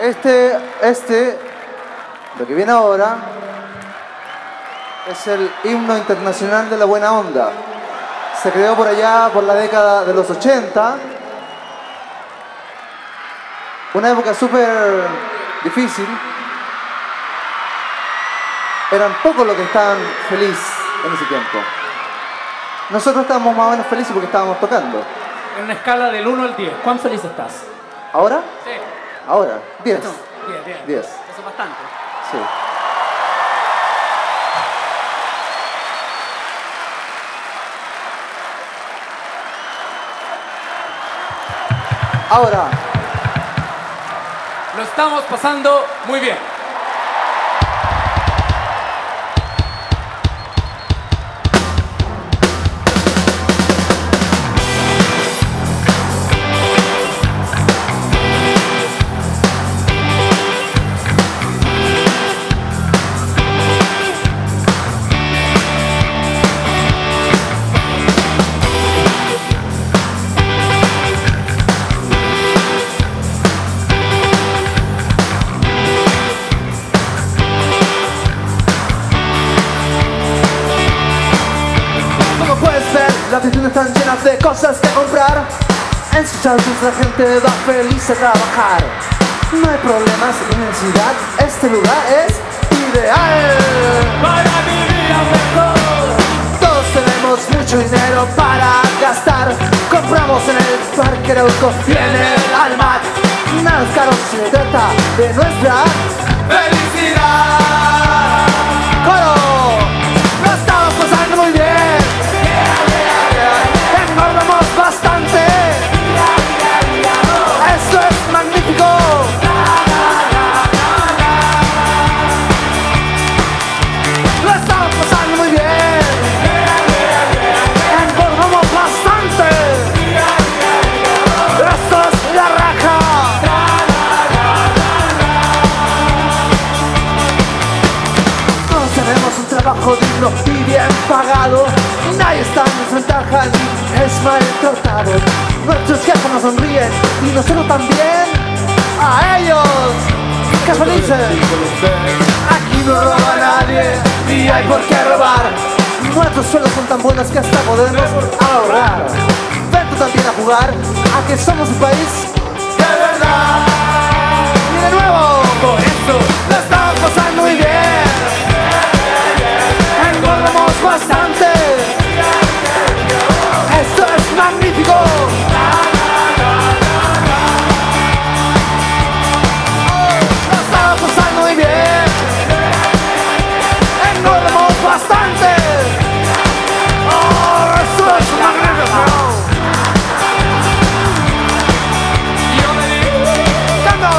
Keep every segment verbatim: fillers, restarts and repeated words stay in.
Este, este, lo que viene ahora, es el himno internacional de la buena onda. Se creó por allá, por la década de los ochenta. Una época súper difícil. Eran pocos los que estaban felices en ese tiempo. Nosotros estábamos más o menos felices porque estábamos tocando. En una escala del uno al diez, ¿cuán feliz estás? ¿Ahora? Sí. Ahora, diez. diez, diez. diez. Eso es bastante. Sí. Ahora. Lo estamos pasando muy bien. Las tiendas están llenas de cosas que comprar. En sus autos la gente va feliz a trabajar. No hay problemas ni necesidad. Este lugar es ideal para vivir mejor. Todos tenemos mucho dinero para gastar. Compramos en el Parque Arauco y en el Almat. Nada es caro si se trata de nuestra felicidad. ¡Coro! Lo estamos pasando muy bien. Engordamos bastante. Esto es magnífico. Lo estamos pasando muy bien. Engordamos bastante. Esto es la raja. Todos tenemos un trabajo digno y bien pagado. Nadie está en desventaja ni es maltratado. Nuestros jefes nos sonríen y nosotros también a ellos. ¡Qué felices! Aquí no roba nadie ni hay por qué robar. Nuestros sueldos son tan buenos que hasta podemos ahorrar. Ven tú también a jugar a que somos un país de verdad. Y de nuevo, por eso la estamos pasando muy bien. Engordamos bastante. Esto es magnífico. Lo estamos pasando muy bien. Engordamos bastante. Oh, esto es magnífico. ¡Cambio!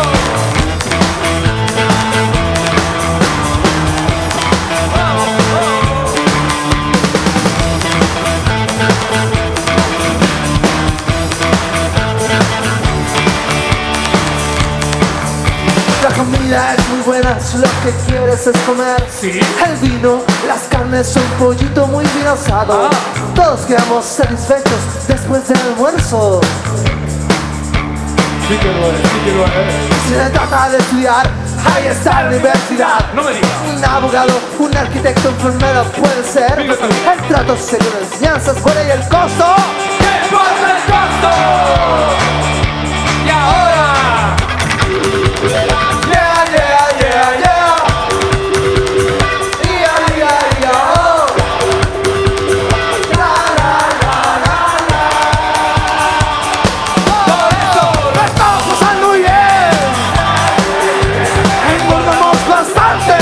La comida es muy buena, si lo que quieres es comer. Sí. El vino, las carnes, un pollito muy bien asado. Ah. Todos quedamos satisfechos después del almuerzo. Sí que lo es, sí que lo es. Si se trata de estudiar, ahí está la universidad. No me digas. Un abogado, un arquitecto, enfermero puede ser. Fíjate. El trato serio de enseñanzas, fuera y el costo. ¿Qué importa el costo? Y ahora. Yeah, yeah, yeah, yeah. Yeah, yeah, yeah, oh. La, la, la, la, la. Por eso lo estamos pasando muy bien. Engordamos bastante.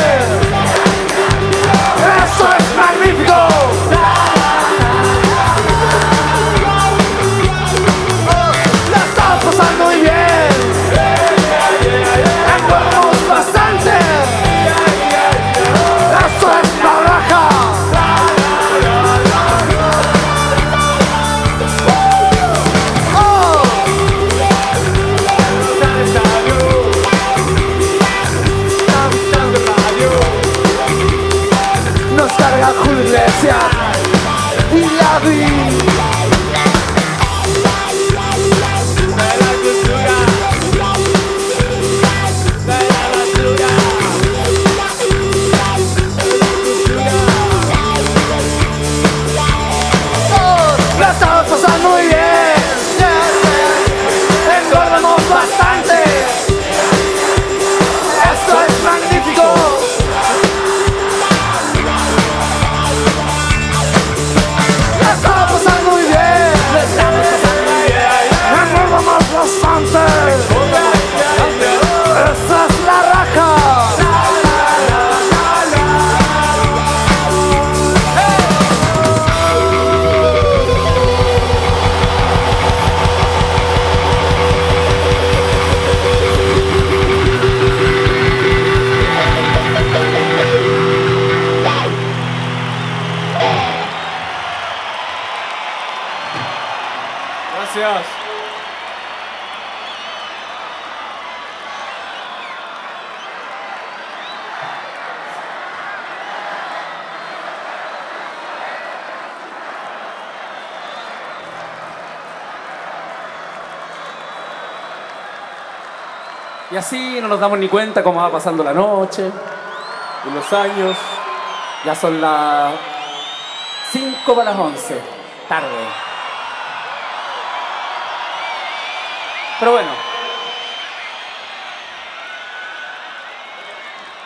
Eso es magnífico. Oh, la Y así no nos damos ni cuenta cómo va pasando la noche y los años. Ya son las cinco para las once, tarde. Pero bueno.